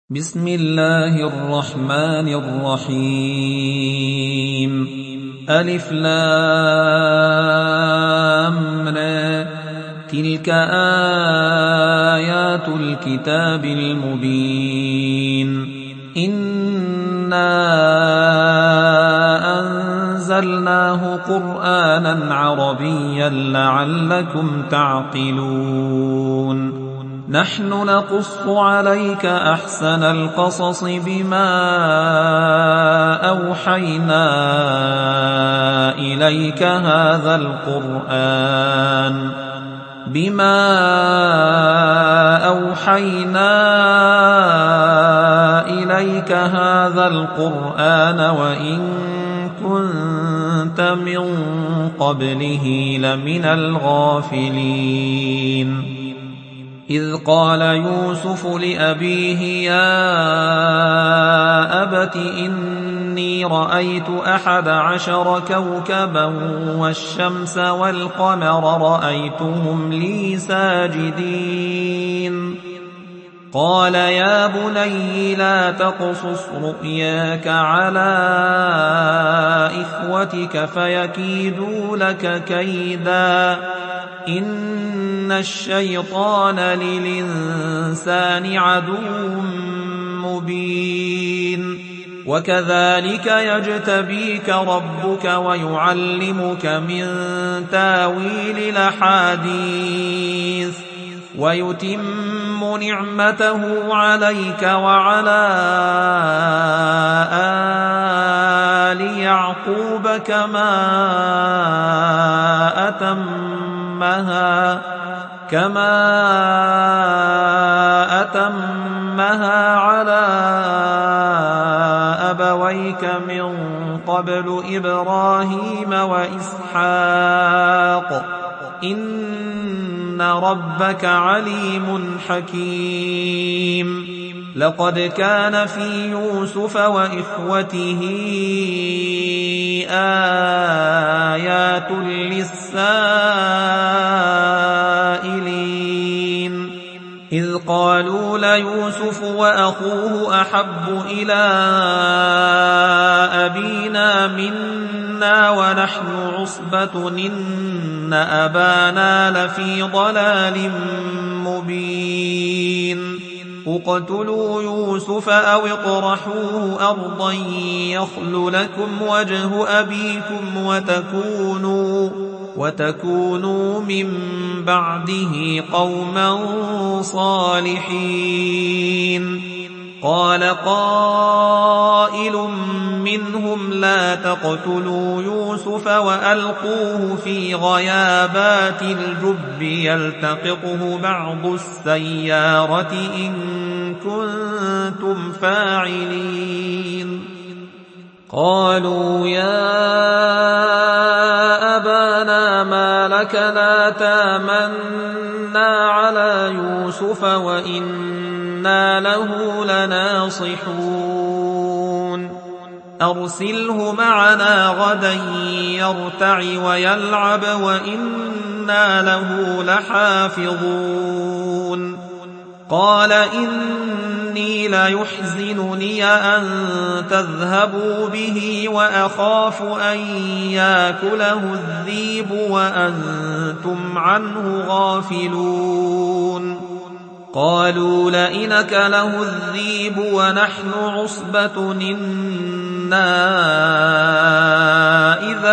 بسم الله الرحمن الرحيم ألف لام را تلك آيات الكتاب المبين إنا أنزلناه قرآنا عربيا لعلكم تعقلون نحن نقص عليك أحسن القصص بما أوحينا إليك هذا القرآن وإن كنت من قبله لمن الغافلين إذ قال يوسف لأبيه يا أبت إني رأيت 11 كوكبا والشمس والقمر رأيتهم لي ساجدين قال يا بني لا تقصص رؤياك على إخوتك فيكيدوا لك كيدا إن الشيطان للإنسان عدو مبين وكذلك يجتبيك ربك ويعلمك من تاويل الأحاديث ويتم نعمته عليك وعلى آل يعقوب كما أتمها على أبويك من قبل إبراهيم وإسحاق إن ربك عليم حكيم لقد كان في يوسف وإخوته آيات للسائلين إذ قالوا ليوسف وأخوه أحب إلى أبينا منا ونحن عصبة إن أبانا لفي ضلال مبين اقتلوا يوسف أو اطرحوه أرضا يخل لكم وجه أبيكم وتكونوا من بعده قوما صالحين قال قائل منهم لا تقتلوا يوسف وألقوه في غيابات الجب يلتقطه بعض السيارة إن كنتم فاعلين قالوا يا أبانا ما لك لا تامنا على يوسف وإنا له لناصحون أرسله معنا غدا يرتع ويلعب وإنا له لحافظون قال إني ليحزنني أن تذهبوا به وأخاف أن يأكله الذئب وأنتم عنه غافلون قالوا لئن أكله الذئب ونحن عصبة إنا إذا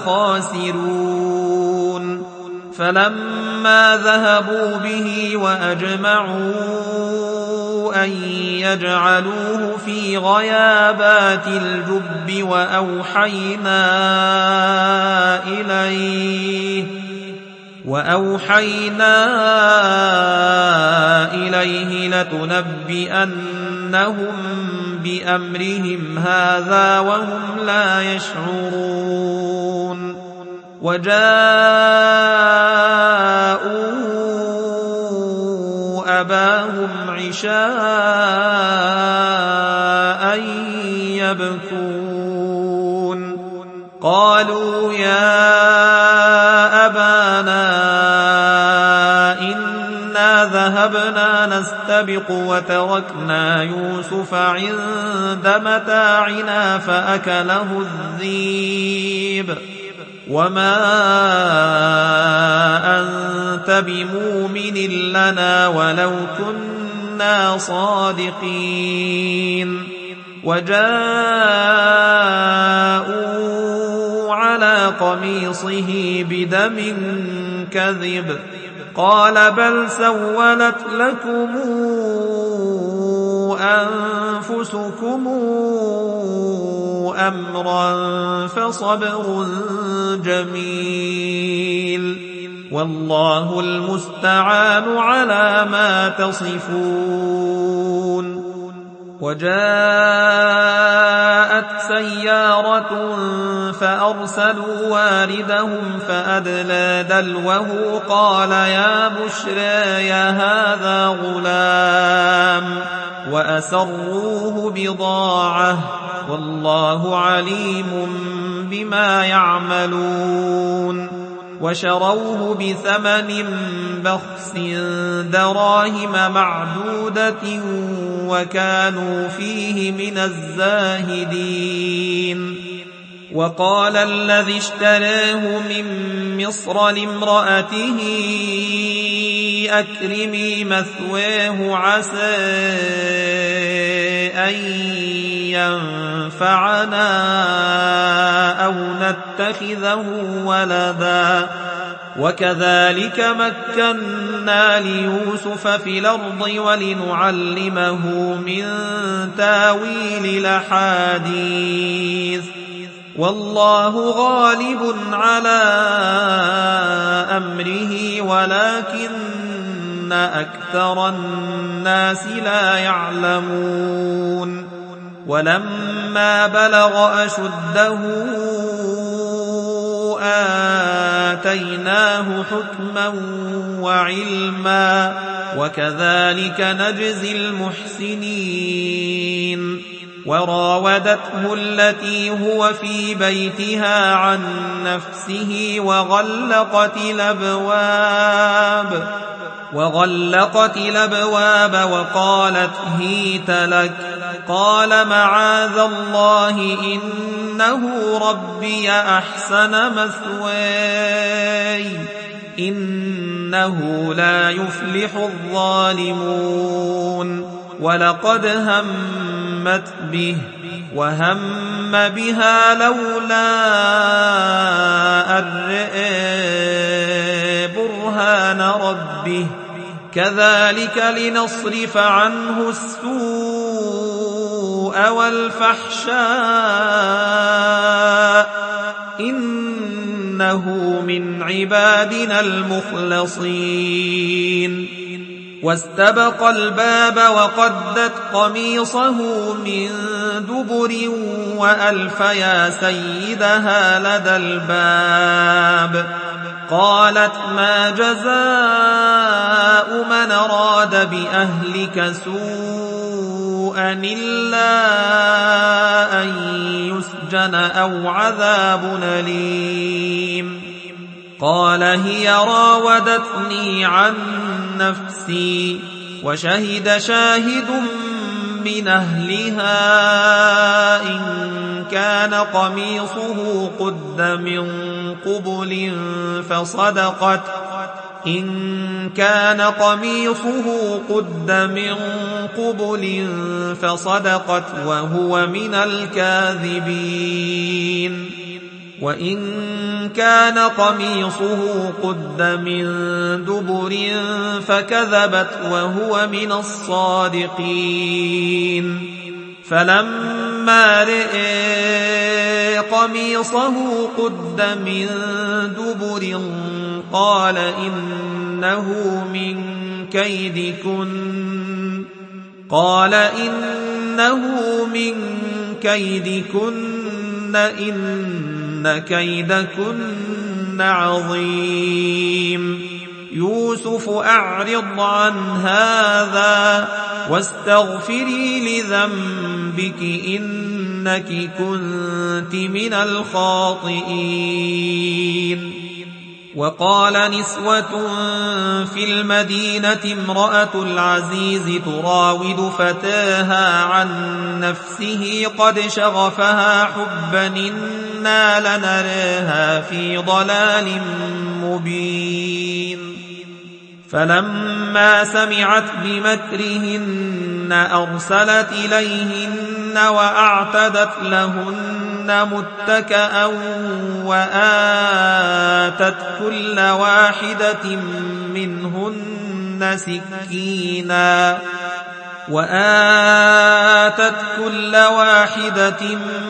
لخاسرون فلما ذهبوا به وأجمعوا أن يجعلوه في غيابات الجب وأوحينا إليه لتنبئنهم بأمرهم هذا وهم لا يشعرون وجاءوا أباهم عشاء يبكون قالوا يا أبانا إنا ذهبنا نستبق نستبق وتركنا يوسف عند متاعنا فأكله الذئب وما أنت بمؤمن لنا ولو كنا صادقين وجاءوا على قميصه بدم كذب قال بل سولت لكم أنفسكم أمرا فصبر جميل والله المستعان على ما تصفون. وجاءت سيارة فأرسلوا واردهم فأدلى دلوه قال يا بشرى يا هذا غلام وأسروه بضاعة والله عليم بما يعملون وشروه بثمن بخس دراهم معدودة وكانوا فيه من الزاهدين. وقال الذي اشتراه من مصر لامرأته أكرمي مثواه عسى أن ينفعنا أو نتخذه ولدا وكذلك مكنا ليوسف في الأرض ولنعلمه من تاويل الأحاديث والله غالب على أمره ولكن أكثر الناس لا يعلمون. ولما بلغ أشده آتيناه حكما وعلما وكذلك نجزي المحسنين. وراودته التي هو في بيتها عن نفسه وغلقت الأبواب وقالت هيت لك قال معاذ الله إنه ربي أحسن مثواي إنه لا يفلح الظالمون. ولقد همت به وهم بها لولا أن رأى برهان ربه كذلك لنصرف عنه السوء والفحشاء إنه من عبادنا المخلصين. واستبق الباب وقدت قميصه من دبر وألف يا سيدها لدى الباب قالت ما جزاء من أراد بأهلك سوءا إلا أن يسجن أو عذاب أليم. قال هي راودتني عن نفسي وشهد شاهد من أهلها إن كان قميصه قد من قبل فصدقت وهو من الكاذبين. وإن كان قميصه قد من دبر فكذبت وهو من الصادقين. فلما رأى قميصه قد من دبر قال إنه من كيدكن إن كيدكن عظيم. يوسف أعرض عن هذا واستغفري لذنبك إنك كنت من الخاطئين. وقال نسوة في المدينة امرأة العزيز تراود فتاها عن نفسه قد شغفها حبا إنا لنراها في ضلال مبين فلما سمعت بمكرهن أرسلت إليهن وأعتدت لهن متكأ وآتت كل واحدة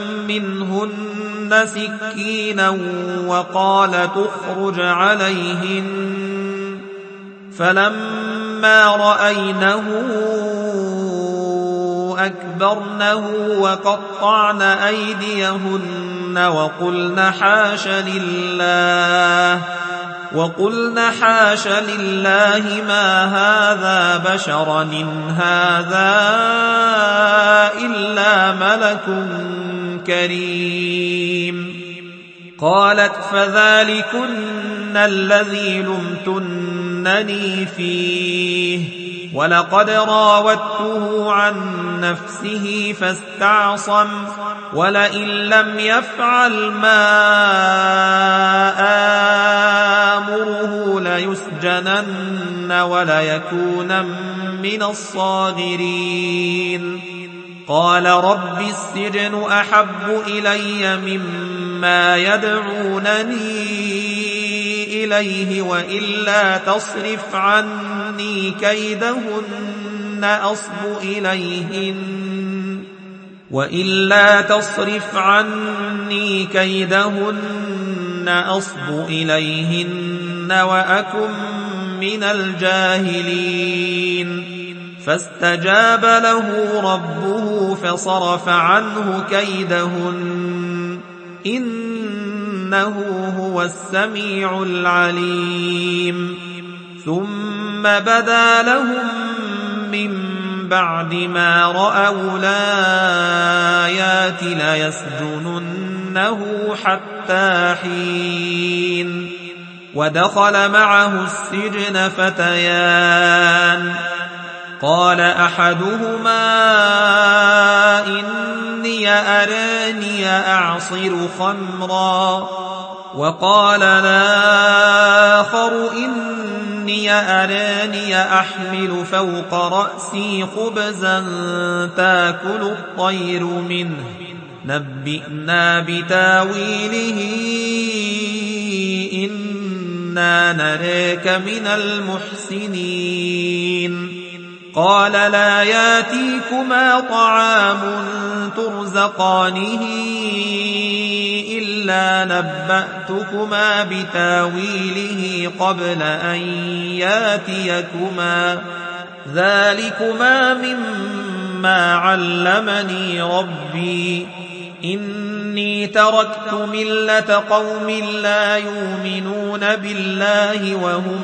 منهن سكينا وقال تخرج عليهن فلما رأينه أكبرنه وقطعن أيديهن وقلن حاش لله ما هذا بشرا إن هذا إلا ملك كريم قالت فذلكن الذي لمتنني فيه ولقد راودته عن نفسه فاستعصم ولئن لم يفعل ما آمره ليسجنن وليكون من الصاغرين قال رب السجن أحب إلي مما يدعونني إليه وإلا تصرف عني كيدهن أصب إليهن وأكن من الجاهلين فاستجاب له ربه فصرف عنه كيدهن إنه هو السميع العليم ثم بدا لهم من بعد ما رأوا الآيات ليسجننه حتى حين ودخل معه السجن فتيان قال أحدهما إني أراني أعصر خمرا وقال الآخر إني أراني أحمل فوق رأسي خبزا تأكل الطير منه نبئنا بتاويله إنا نراك من المحسنين قال لا ياتيكما طعام ترزقانه إلا نبأتكما بتاويله قبل أن ياتيكما ذلكما مما علمني ربي إني تركت ملة قوم لا يؤمنون بالله وهم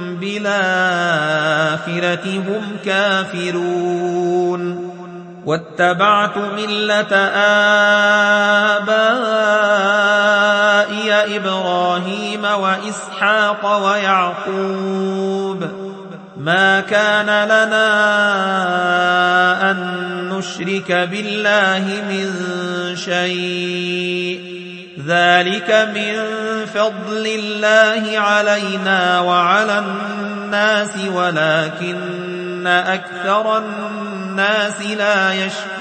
بالآخرة هم كافرون واتبعت ملة آبائي إبراهيم وإسحاق ويعقوب ما كان لنا أن نشرك بالله من شيء ذلك من فضل الله علينا وعلى الناس ولكن أكثر الناس لا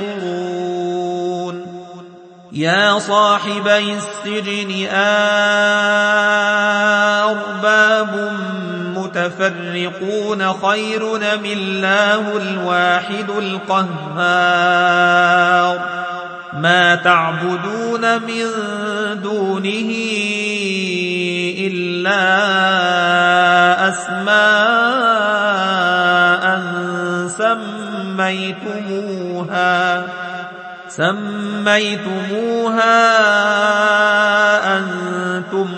يشكرون يا صاحبي السجن أرباب متفرقون خير أم الله الواحد القهار ما تعبدون من دونه إلا أسماء سميتموها أنتم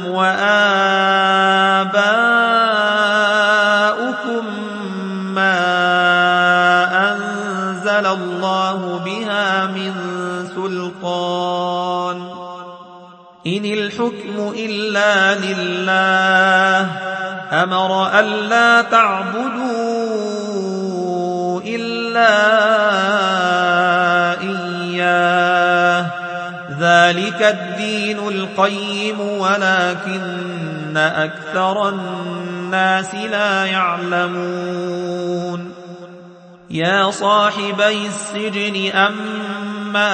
وآباؤكم ما أنزل الله بها من سلطان إن الحكم إلا لله أمر ألا تعبدوا إلا إياه ذلك الدين القيم ولكن أكثر الناس لا يعلمون يا صاحبي السجن أما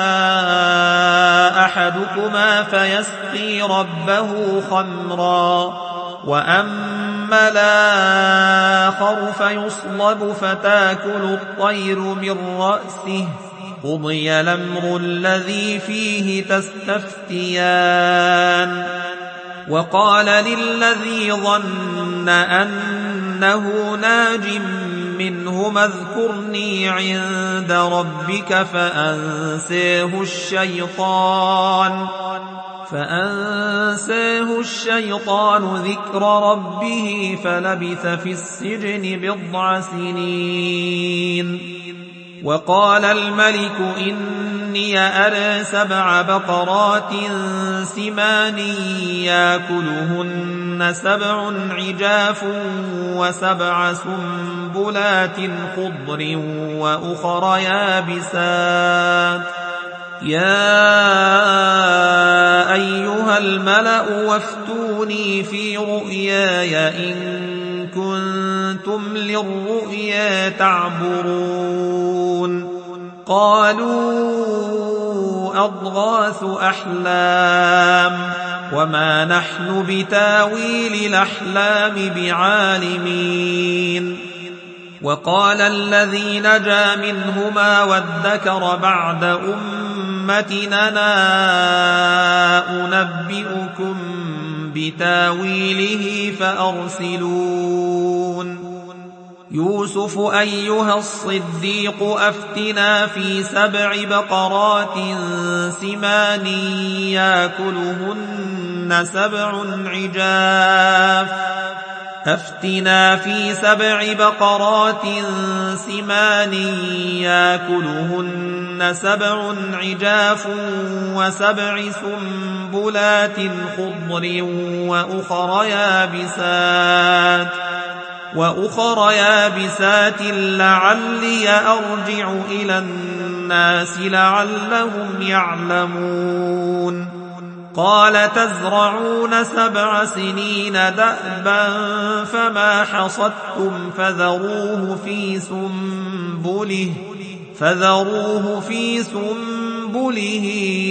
أحدكما فيسقي ربه خمرا وأما الآخر فيصلب فتاكل الطير من رأسه قضي الأمر الذي فيه تستفتيان وقال للذي ظن أنه ناج منهما اذكرني عند ربك فأنساه الشيطان ذكر ربه فلبث في السجن 10 سنين وقال الملك إني أرى 7 بقرات سمان يأكلهن 7 عجاف و7 سنبلات خضر وأخر يابسات يا أيها الملأ وافتوني في رؤياي إن كنتم للرؤيا تعبرون قالوا أضغاث أحلام وما نحن بتاويل الأحلام بعالمين وقال الذي نجا منهما وادكر بعد أمتنا أنبئكم بتاويله فأرسلون يوسف أيها الصديق أفتنا في 7 بقرات سمان يأكلهن 7 عجاف أفتنا في 7 بقرات سمان يأكلهن 7 عجاف و7 سنبلات خضر وأخر يابسات لعلي أرجع إلى الناس لعلهم يعلمون قال تزرعون 7 سنين دأبا فما حصدتم فذروه في سنبله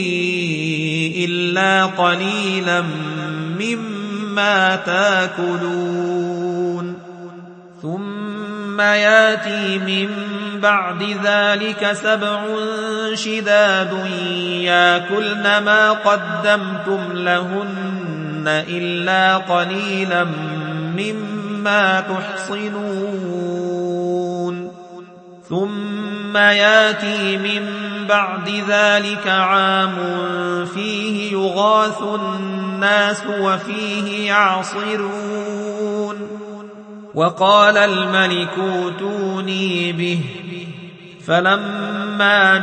إلا قليلا مما تأكلون ثم ياتي من بعد ذلك 7 شداد يأكلن ما قدمتم لهن إلا قليلا مما تحصنون ثم ياتي من بعد ذلك عام فيه يغاث الناس وفيه يعصرون وقال الملك ائتوني به فلما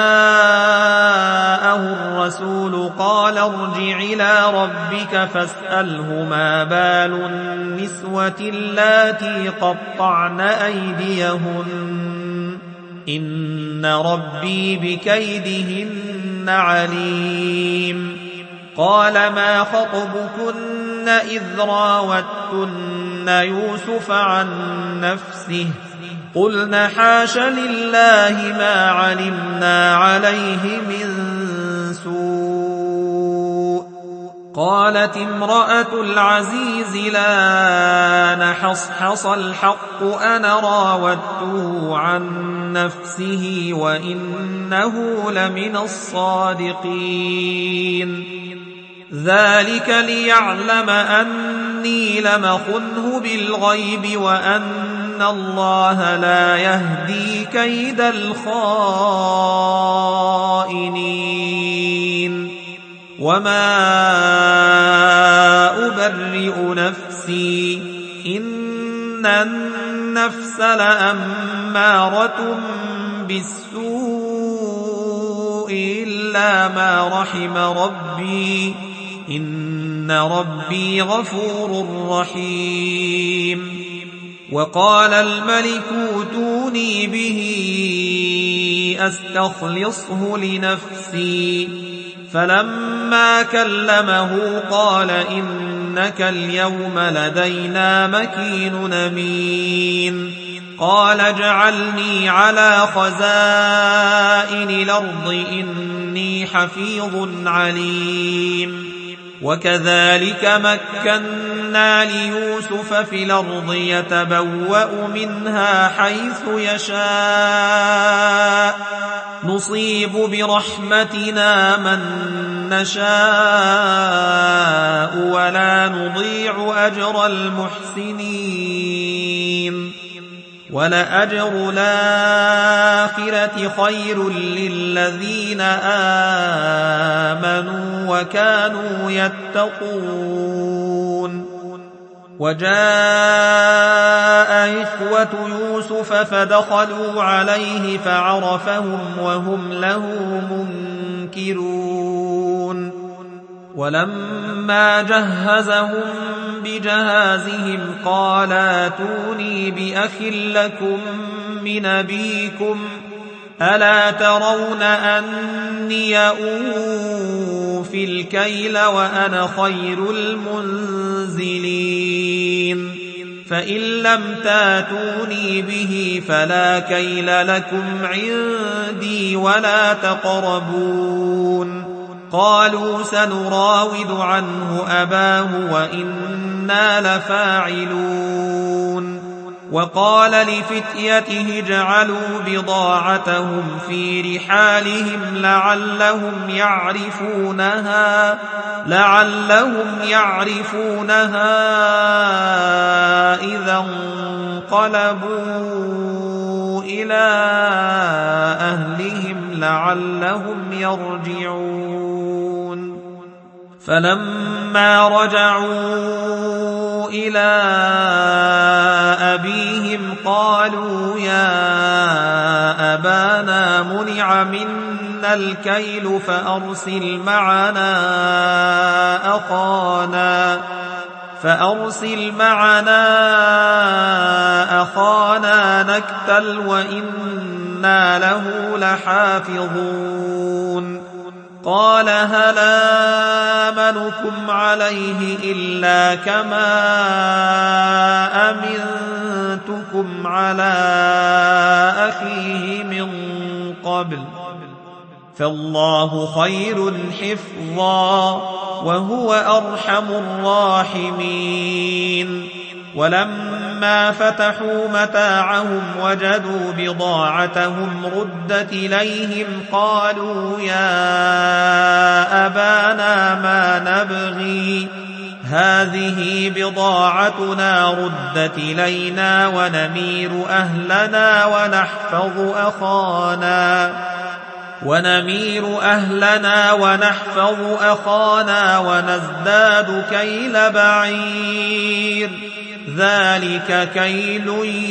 جاءه الرسول قال ارجع إلى ربك فاسأله ما بال النسوة اللاتي قطعن أيديهن إن ربي بكيدهن عليم قال ما خطبكن إذ راوتن يوسف عن نفسه قلنا حاش لله ما علمنا عليه من سوء قالت امرأة العزيز لا نحصحص الحق أنا راودته عن نفسه وإنه لمن الصادقين ذلك ليعلم أني لم أخنه بالغيب وأن الله لا يهدي كيد الخائنين وما أبرئ نفسي إن النفس لأمارة بالسوء إلا ما رحم ربي إن ربي غفور رحيم وقال الملك ائتوني به أستخلصه لنفسي فلما كلمه قال إنك اليوم لدينا مكين أمين قال اجعلني على خزائن الأرض إني حفيظ عليم وكذلك مكنا ليوسف في الأرض يتبوأ منها حيث يشاء نصيب برحمتنا من نشاء ولا نضيع أجر المحسنين ولأجر الآخرة خير للذين آمنوا وكانوا يتقون وجاء إخوة يوسف فدخلوا عليه فعرفهم وهم له منكرون ولما جهزهم بجهازهم قال ائتوني بأخ لكم من أبيكم ألا ترون أني أوفي الكيل وأنا خير المنزلين فإن لم تاتوني به فلا كيل لكم عندي ولا تقربون قالوا سنراود عنه أباه وإنا لفاعلون وقال لفتيته اجعلوا بضاعتهم في رحالهم لعلهم يعرفونها إذا انقلبوا إلى أهلهم لعلهم يرجعون فلما رجعوا إلى أبيهم قالوا يا أبانا منع منا الكيل فأرسل معنا أخانا نكتل وإنا له لحافظون قال هل آمنكم عليه إلا كما أمنتكم على أخيه من قبل فالله خير حفظا وهو أرحم الراحمين ولما فتحوا متاعهم وجدوا بضاعتهم ردت إليهم قالوا يا أبانا ما نبغي هذه بضاعتنا ردت إلينا ونمير أهلنا ونحفظ أخانا ونزداد كيل بعير ذلك كيل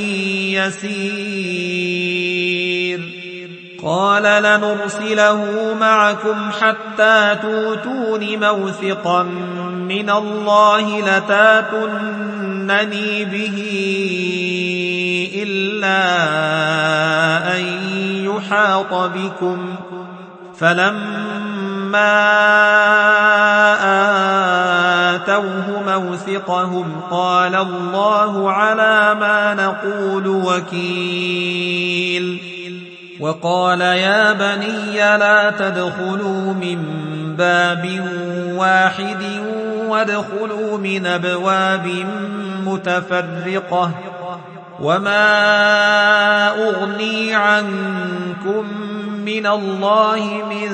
يسير قال لنرسله معكم حتى توتون موثقا من الله لتاتونني به إلا أن يحاط بكم فلما آتوه موثقهم قال الله على ما نقول وكيل وقال يا بني لا تدخلوا من باب واحد وادخلوا من أبواب متفرقة وما أغني عنكم من الله من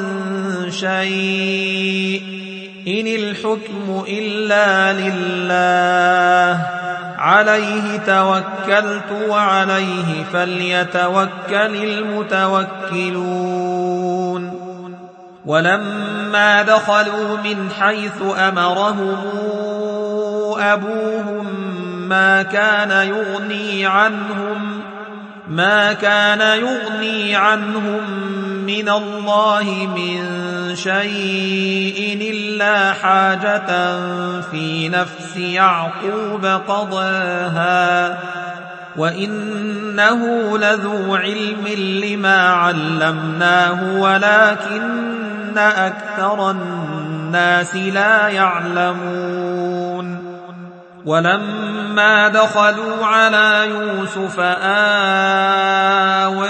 شيء إن الحكم إلا لله عليه توكلت وعليه فليتوكل المتوكلون ولما دخلوا من حيث أمرهم أبوهم ما كان يغني عنهم من الله من شيء إلا حاجة في نفس يعقوب قضاها وإنه لذو علم لما علمناه ولكن أكثر الناس لا يعلمون ولما دخلوا على يوسف آوى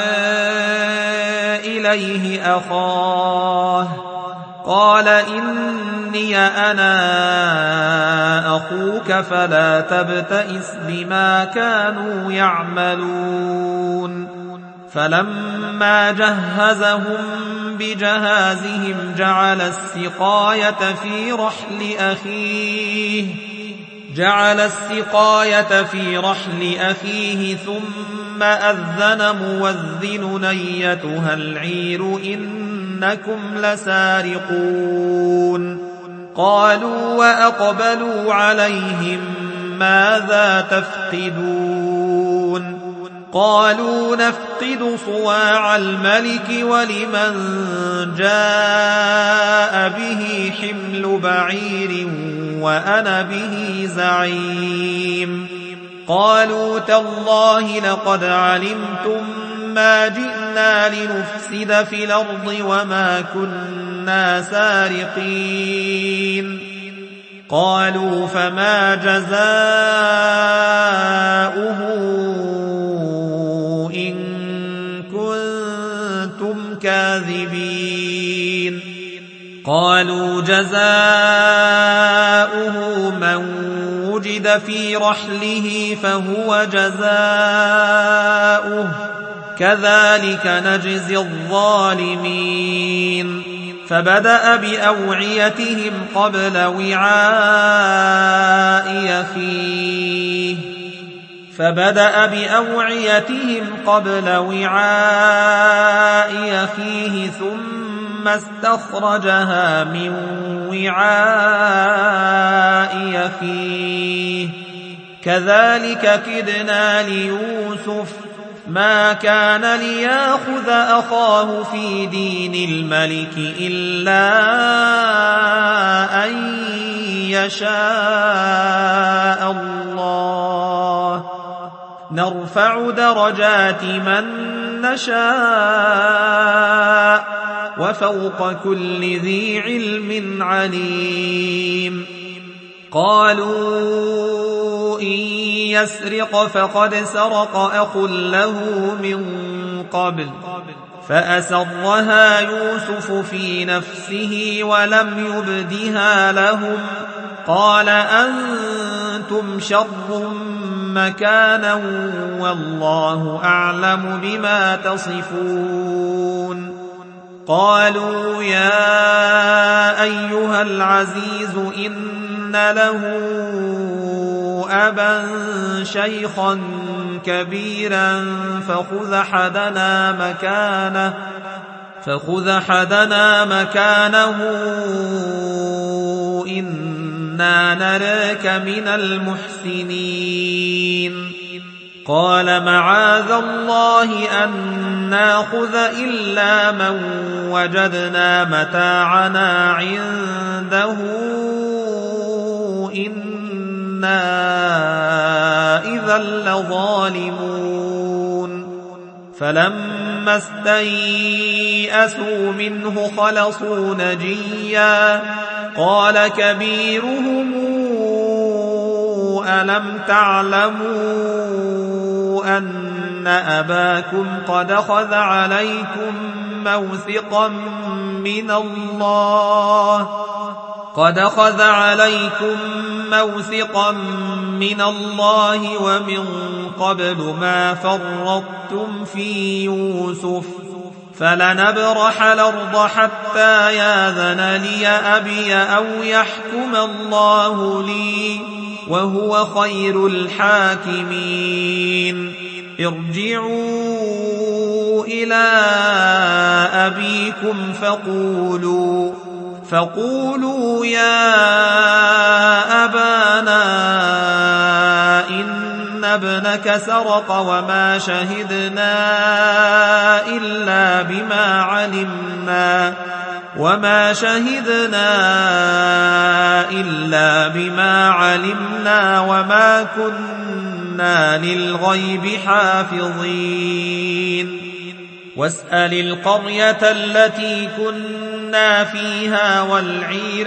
إليه أخاه قال إني أنا أخوك فلا تبتئس بما كانوا يعملون فلما جهزهم بجهازهم جعل السقاية في رحل أخيه ثم أذن مؤذن أيتها العير إنكم لسارقون قالوا وأقبلوا عليهم ماذا تفقدون قالوا نفقد صواع الملك ولمن جاء به حمل بعير وأنا به زعيم قالوا تالله لقد علمتم ما جئنا لنفسد في الأرض وما كنا سارقين قالوا فما جزاؤه إن كنتم كاذبين قالوا جزاؤه من وجد في رحله فهو جزاؤه كذلك نجزي الظالمين فبدأ بأوعيتهم قبل وعاء أخيه ثم استخرجها من وعاء أخيه كذلك كدنا ليوسف ما كان ليأخذ أخاه في دين الملك إلا أن يشاء الله نرفع درجات من نشاء وفوق كل ذي علم عليم قالوا إن يسرق فقد سرق أخ له من قبل فأسرها يوسف في نفسه ولم يبدها لهم قال أنتم شر مكانا والله أعلم بما تصفون قالوا يا أيها العزيز إن له أبا شيخا كبيرا فخذ أحدنا مكانه إنا نراك من المحسنين قال معاذ الله أن ناخذ إلا من وجدنا متاعنا عنده إنا إذا لظالمون فلما استيئسوا منه خلصوا نجيا قال كبيرهم ألم تعلموا أن أباكم قد أخذ عليكم موثقا من الله ومن قبل ما فرطتم في يوسف فلنبرح الأرض حتى ياذن لي أبي أو يحكم الله لي وهو خير الحاكمين ارجعوا إلى أبيكم فقولوا يا أبانا إن ابنك سرق وما شهدنا إلا بما علمنا وما كنا للغيب حافظين واسأل القرية التي كنا فيها والعير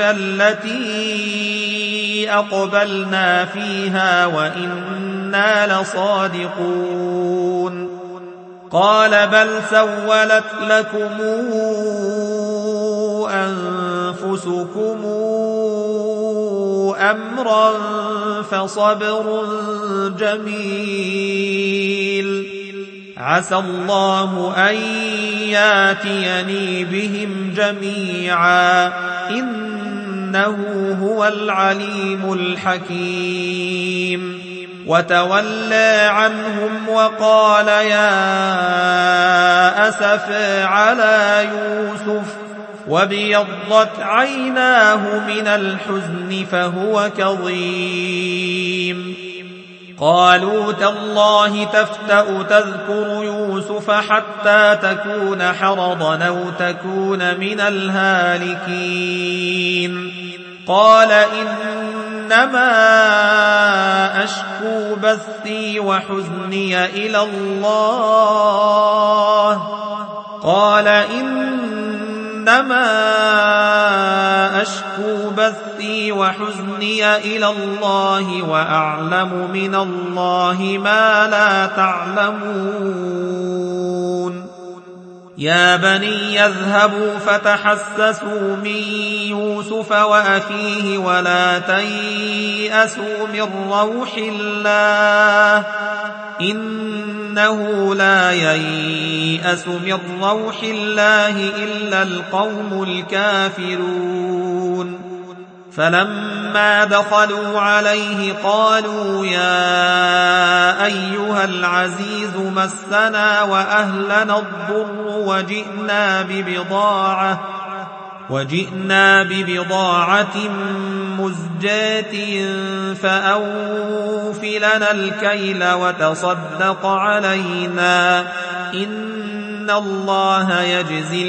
التي أقبلنا فيها وإنا لصادقون قال بل سولت لكم أنفسكم أمرا فصبر جميل عسى الله أن ياتيني بهم جميعا إنه هو العليم الحكيم وتولى عنهم وقال يا أسفى على يوسف وابيضت عيناه من الحزن فهو كظيم قالوا تالله تفتأ تذكر يوسف حتى تكون حرضا أو تكون من الهالكين قال إنما أشكو بثي وحزني إلى الله وأعلم من الله ما لا تعلمون يا بني يذهبوا فتحسسوا من يوسف وأخيه ولا تيأسوا من روح الله إنه لا ييأس من روح الله إلا القوم الكافرون فلما دخلوا عليه قالوا يا أيها العزيز مسنا وأهلنا الضر وجئنا ببضاعة مزجاة فأوف لنا الكيل وتصدق علينا إن الله يجزي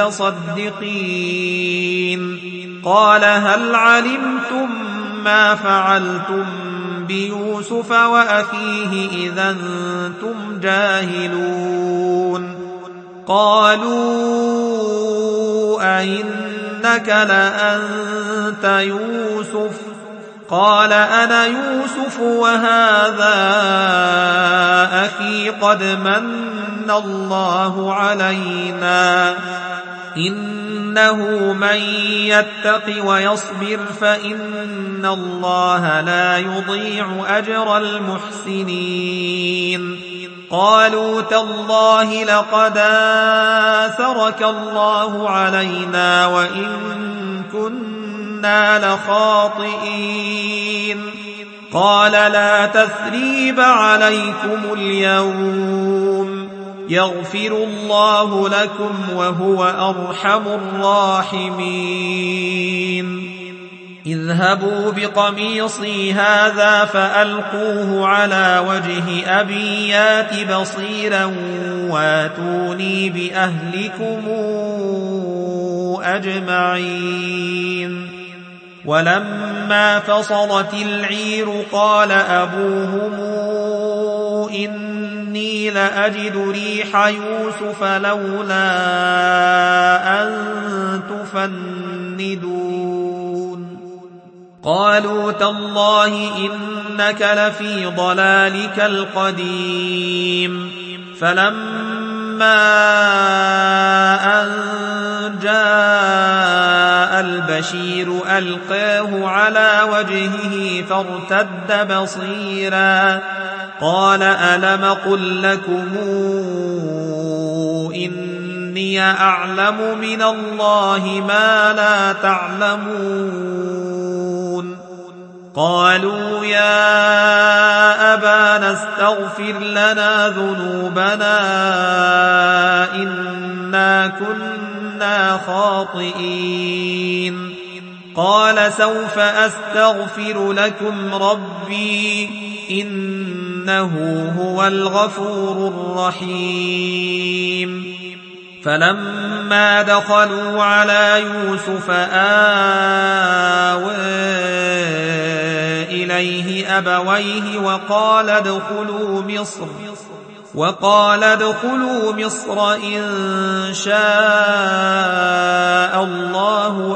المتصدقين قال هل علمتم ما فعلتم بيوسف وأخيه إذا أنتم جاهلون قالوا أئنك لأنت يوسف قال أنا يوسف وهذا أخي قد من الله علينا إنه من يتق ويصبر فإن الله لا يضيع أجر المحسنين قالوا تالله لقد آثرك الله علينا وإن كنا لخاطئين قال لا تثريب عليكم اليوم يغفر الله لكم وهو أرحم الراحمين اذهبوا بقميصي هذا فألقوه على وجه أبي يات بصيرا واتوني بأهلكم أجمعين ولما فصلت العير قال أبوهم إني لأجد ريح يوسف لولا أن تفندون قالوا تالله إنك لفي ضلالك القديم فلما أن جاء البشير ألقاه على وجهه فارتد بصيرا قال ألم قل لكم إني أعلم من الله ما لا تعلمون قالوا يا أبانا استغفر لنا ذنوبنا إنا كنا خاطئين قال سوف أستغفر لكم ربي إنه إنه هو الغفور الرحيم فلما دخلوا على يوسف آوى إليه أبويه وقال ادخلوا مصر إن شاء الله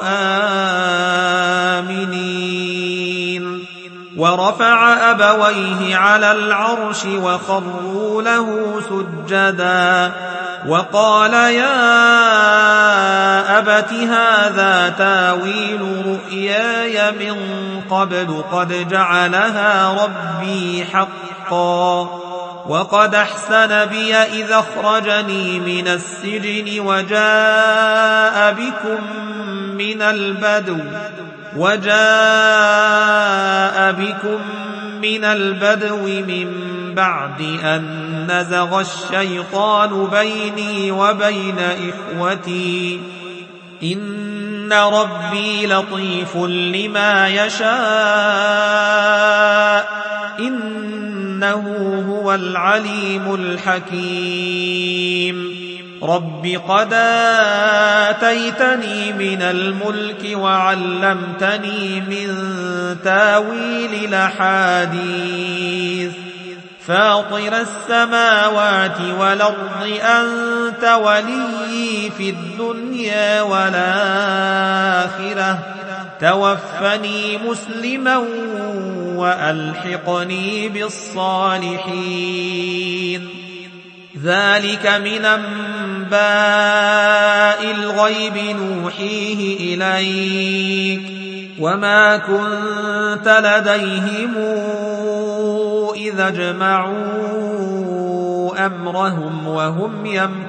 آمنين ورفع أبويه على العرش وخروا له سجدا وقال يا أبت هذا تاويل رؤياي من قبل قد جعلها ربي حقا وقد أحسن بي إذا أخرجني من السجن وجاء بكم من البدو من بعد أن نزغ الشيطان بيني وبين إخوتي إن ربي لطيف لما يشاء إنه هو العليم الحكيم رب قد آتيتني من الملك وعلمتني من تاويل الأحاديث فاطر السماوات والأرض أنت ولي في الدنيا والآخرة توفني مسلما وألحقني بالصالحين ذلك من أنباء الغيب نوحيه إليك وما كنت لديهم إذا اجمعوا أمرهم وهم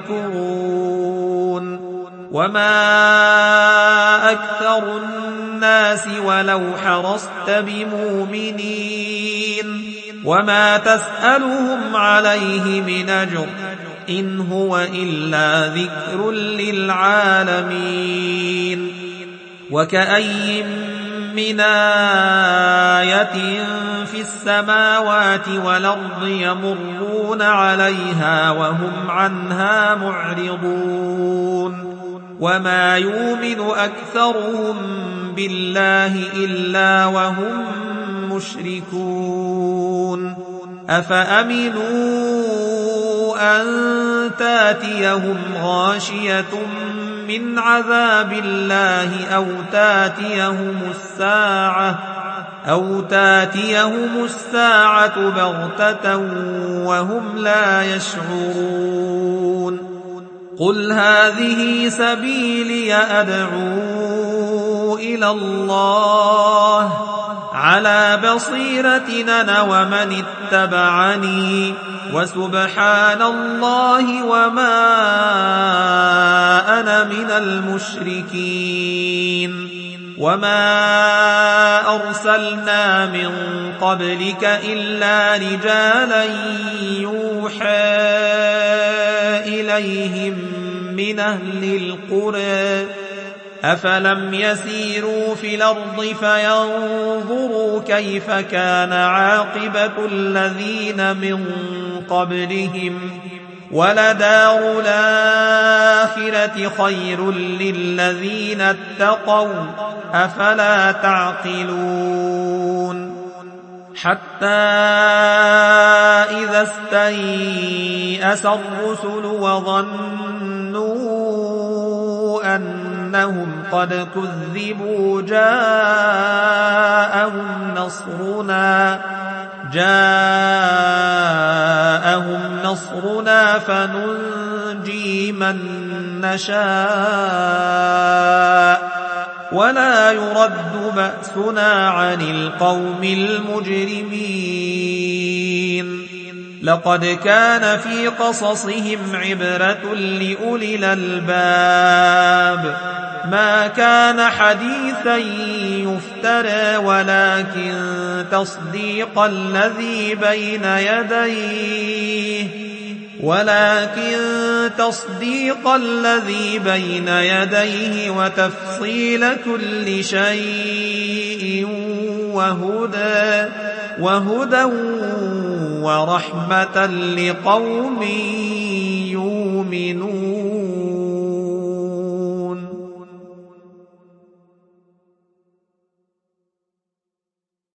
يمكرون وما أكثر الناس ولو حرصت بمؤمنين وما تسألهم عليه من أجر إن هو إلا ذكر للعالمين وكأي من آية في السماوات والأرض يمرون عليها وهم عنها معرضون وما يؤمن أكثرهم بالله إلا وهم مشركون أفأمنوا أن تاتيهم غاشية من عذاب الله أو تاتيهم الساعة بغتة وهم لا يشعرون قل هذه سبيلي أدعو إلى الله على بصيرة أنا ومن اتبعني وسبحان الله وما أنا من المشركين وما أرسلنا من قبلك إلا رجالا يوحى إليهم من أهل القرى أفلم يسيروا في الأرض فينظروا كيف كان عاقبة الذين من قبلهم ولدار الآخرة خير للذين اتقوا أفلا تعقلون حتى إذا استيأس الرسل وظنوا أنهم قد كذبوا جاءهم نصرنا فننجي من نشاء ولا يرد بأسنا عن القوم المجرمين لقد كان في قصصهم عبرة لأولي الألباب ما كان حديثا يفترى ولكن تصديق الذي بين يديه وتفصيل كل شيء وهدى ورحمة لقوم يؤمنون.